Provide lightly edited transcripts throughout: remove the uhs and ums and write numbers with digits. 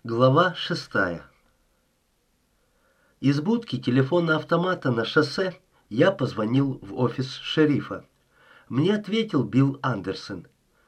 Глава 6. Из будки телефона-автомата на шоссе я позвонил в офис шерифа. Мне ответил Билл Андерсон.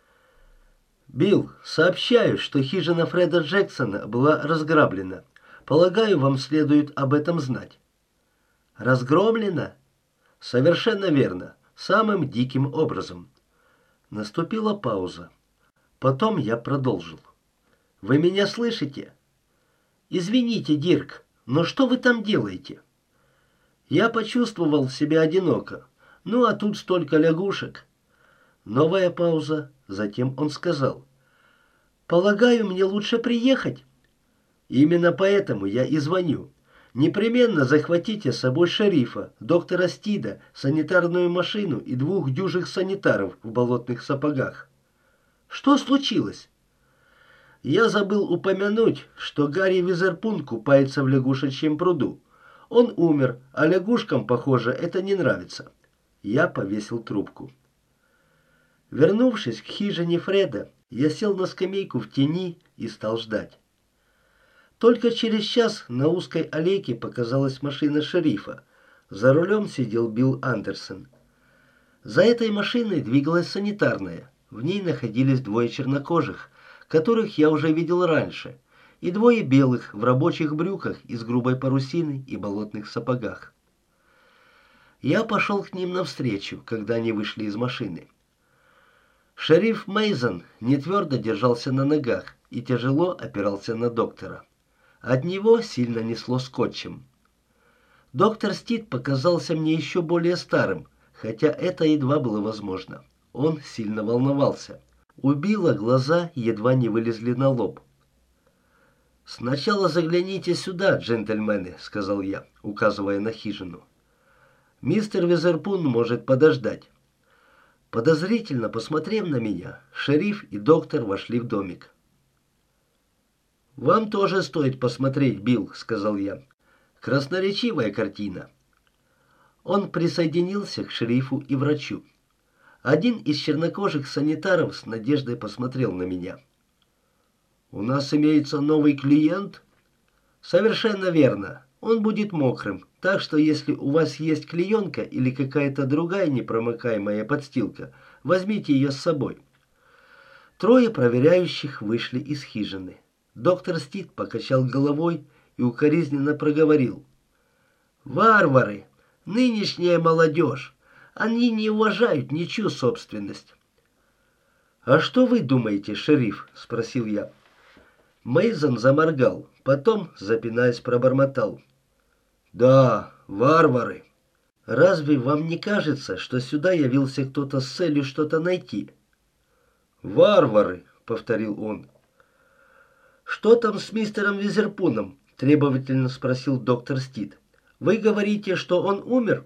«Билл, сообщаю, что хижина Фреда Джексона была разграблена. Полагаю, вам следует об этом знать». «Разгромлена?» «Совершенно верно. Самым диким образом». Наступила пауза. Потом я продолжил. «Вы меня слышите?» «Извините, Дирк, но что вы там делаете?» Я почувствовал себя одиноко. Ну, а тут столько лягушек. Новая пауза. Затем он сказал. «Полагаю, мне лучше приехать?» «Именно поэтому я и звоню. Непременно захватите с собой шерифа, доктора Стида, санитарную машину и 2 дюжих санитаров в болотных сапогах». «Что случилось?» Я забыл упомянуть, что Гарри Визерпун купается в лягушечьем пруду. Он умер, а лягушкам, похоже, это не нравится. Я повесил трубку. Вернувшись к хижине Фреда, я сел на скамейку в тени и стал ждать. Только через час на узкой аллейке показалась машина шерифа. За рулем сидел Билл Андерсон. За этой машиной двигалась санитарная. В ней находились 2 чернокожих, которых я уже видел раньше, и 2 белых в рабочих брюках из грубой парусины и болотных сапогах. Я пошел к ним навстречу, когда они вышли из машины. Шериф Мейзон не твердо держался на ногах и тяжело опирался на доктора. От него сильно несло скотчем. Доктор Стид показался мне еще более старым, хотя это едва было возможно. Он сильно волновался. У Билла глаза едва не вылезли на лоб. «Сначала загляните сюда, джентльмены», — сказал я, указывая на хижину. «Мистер Визерпун может подождать». Подозрительно посмотрев на меня, шериф и доктор вошли в домик. «Вам тоже стоит посмотреть, Билл», — сказал я. «Красноречивая картина». Он присоединился к шерифу и врачу. Один из чернокожих санитаров с надеждой посмотрел на меня. «У нас имеется новый клиент?» «Совершенно верно. Он будет мокрым, так что если у вас есть клеенка или какая-то другая непромокаемая подстилка, возьмите ее с собой». 3 проверяющих вышли из хижины. Доктор Стид покачал головой и укоризненно проговорил. «Варвары! Нынешняя молодежь! Они не уважают ничью собственность». «А что вы думаете, шериф?» – спросил я. Мейзон заморгал, потом, запинаясь, пробормотал. «Да, варвары. Разве вам не кажется, что сюда явился кто-то с целью что-то найти?» «Варвары», — повторил он. «Что там с мистером Визерпуном?» — требовательно спросил доктор Стид. «Вы говорите, что он умер?»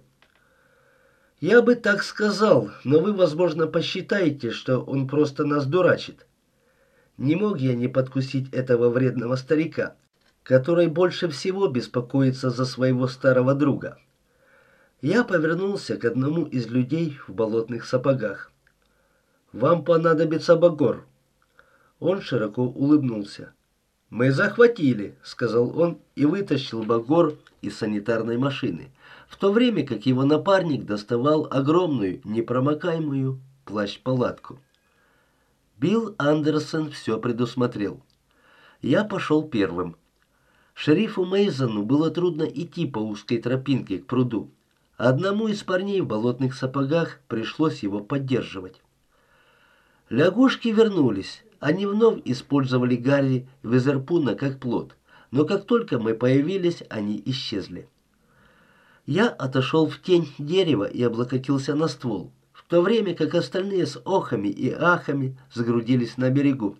«Я бы так сказал, но вы, возможно, посчитаете, что он просто нас дурачит. Не мог я не подкусить этого вредного старика, который больше всего беспокоится за своего старого друга». Я повернулся к одному из людей в болотных сапогах. «Вам понадобится багор». Он широко улыбнулся. «Мы захватили», — сказал он и вытащил багор из санитарной машины, в то время как его напарник доставал огромную непромокаемую плащ-палатку. Билл Андерсон все предусмотрел. Я пошел первым. Шерифу Мейзону было трудно идти по узкой тропинке к пруду. Одному из парней в болотных сапогах пришлось его поддерживать. Лягушки вернулись. Они вновь использовали Гарри Визерпуна как плод, но как только мы появились, они исчезли. Я отошел в тень дерева и облокотился на ствол, в то время как остальные с охами и ахами сгрудились на берегу.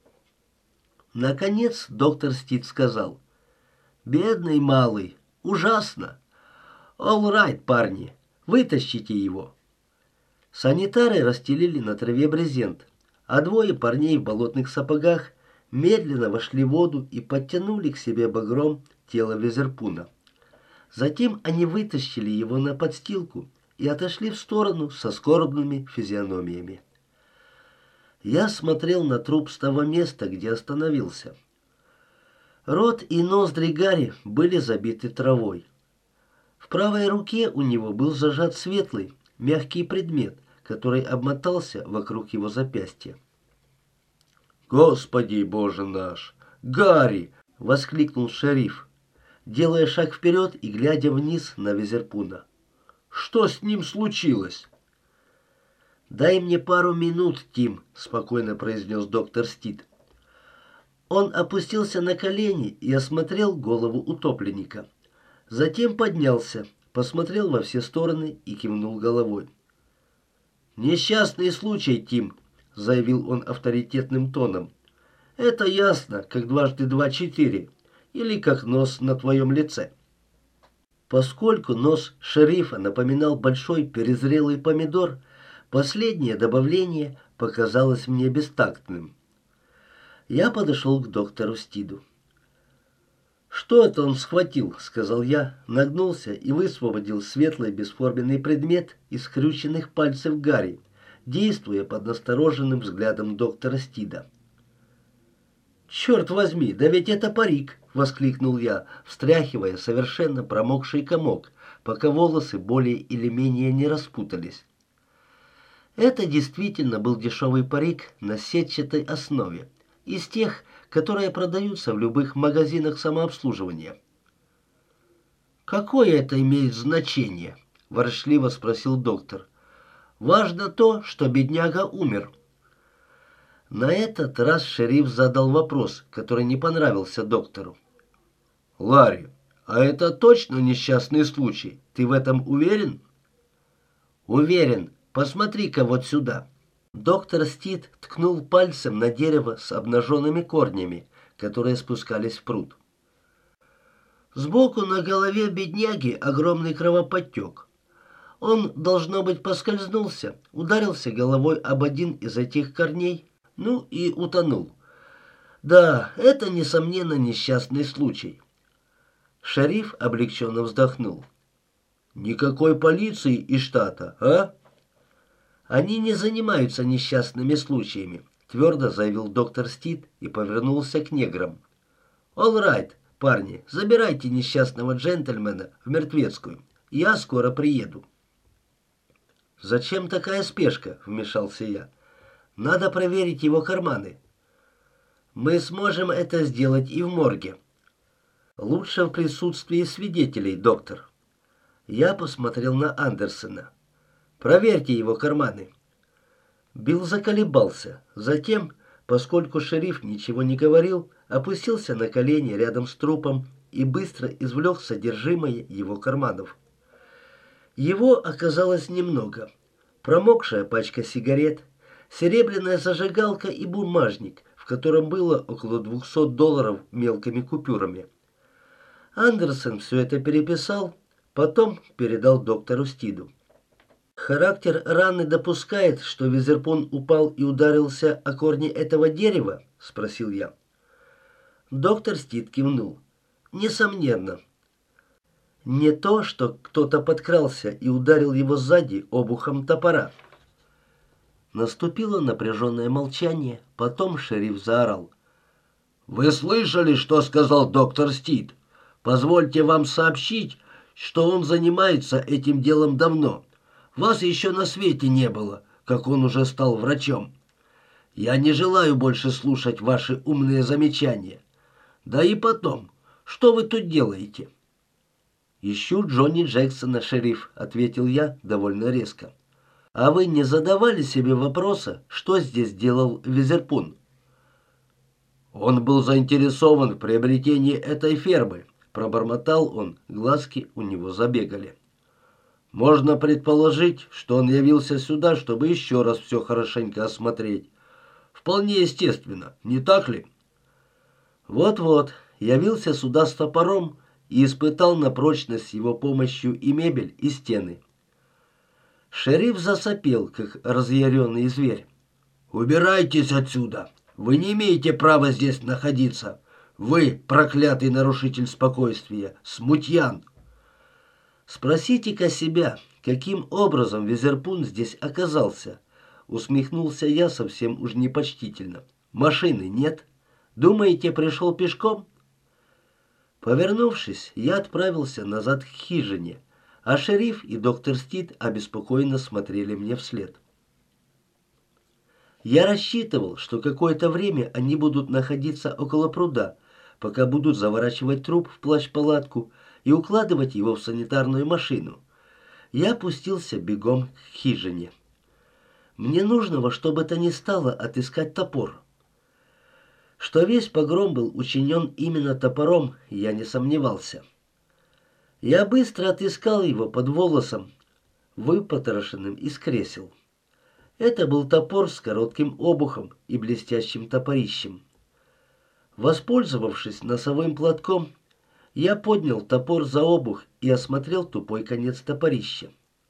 Наконец доктор Стид сказал: «Бедный малый, ужасно! All right, парни, вытащите его». Санитары расстелили на траве брезент, а 2 парней в болотных сапогах медленно вошли в воду и подтянули к себе багром тело Визерпуна. Затем они вытащили его на подстилку и отошли в сторону со скорбными физиономиями. Я смотрел на труп с того места, где остановился. Рот и ноздри Гарри были забиты травой. В правой руке у него был зажат светлый, мягкий предмет, который обмотался вокруг его запястья. «Господи, Боже наш! Гарри!» — воскликнул шериф, делая шаг вперед и глядя вниз на Визерпуна. «Что с ним случилось?» «Дай мне пару минут, Тим», — спокойно произнес доктор Стид. Он опустился на колени и осмотрел голову утопленника. Затем поднялся, посмотрел во все стороны и кивнул головой. «Несчастный случай, Тим», — заявил он авторитетным тоном. «Это ясно, как 2 × 2 = 4, или как нос на твоем лице». Поскольку нос шерифа напоминал большой перезрелый помидор, последнее добавление показалось мне бестактным. Я подошел к доктору Стиду. «Что это он схватил?» — сказал я, нагнулся и высвободил светлый бесформенный предмет из скрюченных пальцев Гарри, действуя под настороженным взглядом доктора Стида. «Черт возьми, да ведь это парик!» — воскликнул я, встряхивая совершенно промокший комок, пока волосы более или менее не распутались. Это действительно был дешевый парик на сетчатой основе, из тех, которые продаются в любых магазинах самообслуживания. «Какое это имеет значение?» – ворчливо спросил доктор. «Важно то, что бедняга умер». На этот раз шериф задал вопрос, который не понравился доктору. «Ларри, а это точно несчастный случай? Ты в этом уверен?» «Уверен. Посмотри-ка вот сюда». Доктор Стид ткнул пальцем на дерево с обнаженными корнями, которые спускались в пруд. Сбоку на голове бедняги огромный кровоподтек. Он, должно быть, поскользнулся, ударился головой об один из этих корней, ну и утонул. Да, это, несомненно, несчастный случай. Шериф облегченно вздохнул. «Никакой полиции из штата, а?» «Они не занимаются несчастными случаями», — твердо заявил доктор Стид и повернулся к неграм. «All right, парни, забирайте несчастного джентльмена в мертвецкую. Я скоро приеду». «Зачем такая спешка?» — вмешался я. «Надо проверить его карманы». «Мы сможем это сделать и в морге». «Лучше в присутствии свидетелей, доктор». Я посмотрел на Андерсона. «Проверьте его карманы». Билл заколебался. Затем, поскольку шериф ничего не говорил, опустился на колени рядом с трупом и быстро извлек содержимое его карманов. Его оказалось немного. Промокшая пачка сигарет, серебряная зажигалка и бумажник, в котором было около $200 мелкими купюрами. Андерсон все это переписал, потом передал доктору Стиду. «Характер раны допускает, что Визерпун упал и ударился о корни этого дерева?» — спросил я. Доктор Стид кивнул. «Несомненно. Не то, что кто-то подкрался и ударил его сзади обухом топора». Наступило напряженное молчание, потом шериф заорал. «Вы слышали, что сказал доктор Стид? Позвольте вам сообщить, что он занимается этим делом давно. Вас еще на свете не было, как он уже стал врачом. Я не желаю больше слушать ваши умные замечания. Да и потом, что вы тут делаете?» «Ищу Джонни Джексона, шериф», — ответил я довольно резко. «А вы не задавали себе вопроса, что здесь делал Визерпун?» «Он был заинтересован в приобретении этой фермы», — пробормотал он, глазки у него забегали. «Можно предположить, что он явился сюда, чтобы еще раз все хорошенько осмотреть. Вполне естественно, не так ли?» «Вот-вот, явился сюда с топором и испытал на прочность его помощью и мебель, и стены». Шериф засопел, как разъяренный зверь. «Убирайтесь отсюда! Вы не имеете права здесь находиться! Вы, проклятый нарушитель спокойствия, смутьян!» «Спросите-ка себя, каким образом Визерпун здесь оказался?» Усмехнулся я совсем уж непочтительно. «Машины нет? Думаете, пришел пешком?» Повернувшись, я отправился назад к хижине, а шериф и доктор Стит обеспокоенно смотрели мне вслед. Я рассчитывал, что какое-то время они будут находиться около пруда, пока будут заворачивать труп в плащ-палатку и укладывать его в санитарную машину. Я опустился бегом к хижине. Мне нужно во что бы то ни стало отыскать топор. Что весь погром был учинен именно топором, я не сомневался. Я быстро отыскал его под волосом, выпотрошенным из кресел. Это был топор с коротким обухом и блестящим топорищем. Воспользовавшись носовым платком, я поднял топор за обух и осмотрел тупой конец топорища.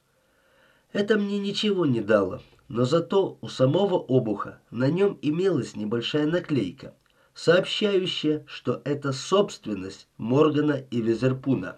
Это мне ничего не дало, но зато у самого обуха на нем имелась небольшая наклейка, сообщающая, что это собственность Моргана и Визерпуна.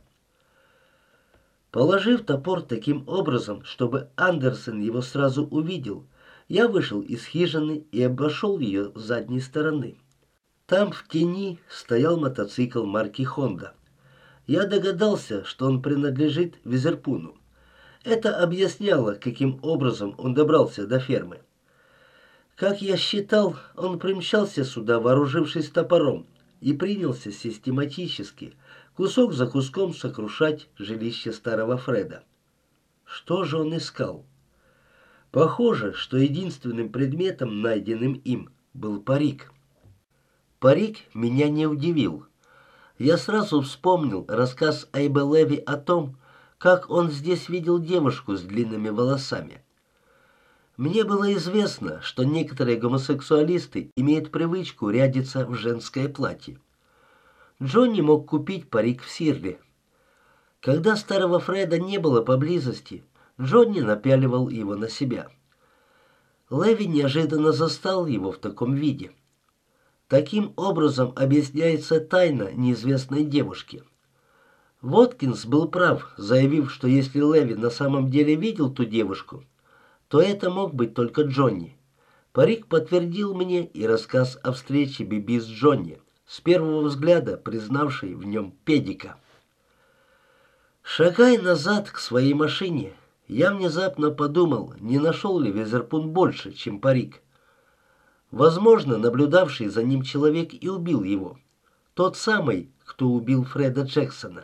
Положив топор таким образом, чтобы Андерсон его сразу увидел, я вышел из хижины и обошел ее с задней стороны. Там в тени стоял мотоцикл марки «Хонда». Я догадался, что он принадлежит Визерпуну. Это объясняло, каким образом он добрался до фермы. Как я считал, он примчался сюда, вооружившись топором, и принялся систематически, кусок за куском сокрушать жилище старого Фреда. Что же он искал? Похоже, что единственным предметом, найденным им, был парик. Парик меня не удивил. Я сразу вспомнил рассказ Эйба Леви о том, как он здесь видел девушку с длинными волосами. Мне было известно, что некоторые гомосексуалисты имеют привычку рядиться в женское платье. Джонни мог купить парик в Сирле. Когда старого Фреда не было поблизости, Джонни напяливал его на себя. Леви неожиданно застал его в таком виде. Таким образом объясняется тайна неизвестной девушки. Воткинс был прав, заявив, что если Леви на самом деле видел ту девушку, то это мог быть только Джонни. Парик подтвердил мне и рассказ о встрече Биби с Джонни, с первого взгляда признавший в нем педика. Шагая назад к своей машине, я внезапно подумал, не нашел ли Визерпун больше, чем парик. Возможно, наблюдавший за ним человек и убил его. Тот самый, кто убил Фреда Джексона.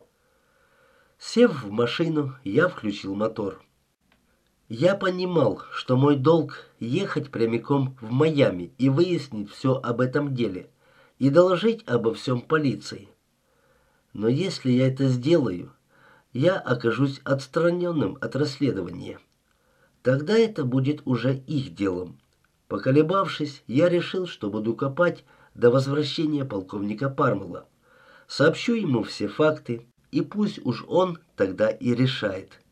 Сев в машину, я включил мотор. Я понимал, что мой долг — ехать прямиком в Майами и выяснить все об этом деле, и доложить обо всем полиции. Но если я это сделаю, я окажусь отстраненным от расследования. Тогда это будет уже их делом. Поколебавшись, я решил, что буду копать до возвращения полковника Пармела. Сообщу ему все факты, и пусть уж он тогда и решает,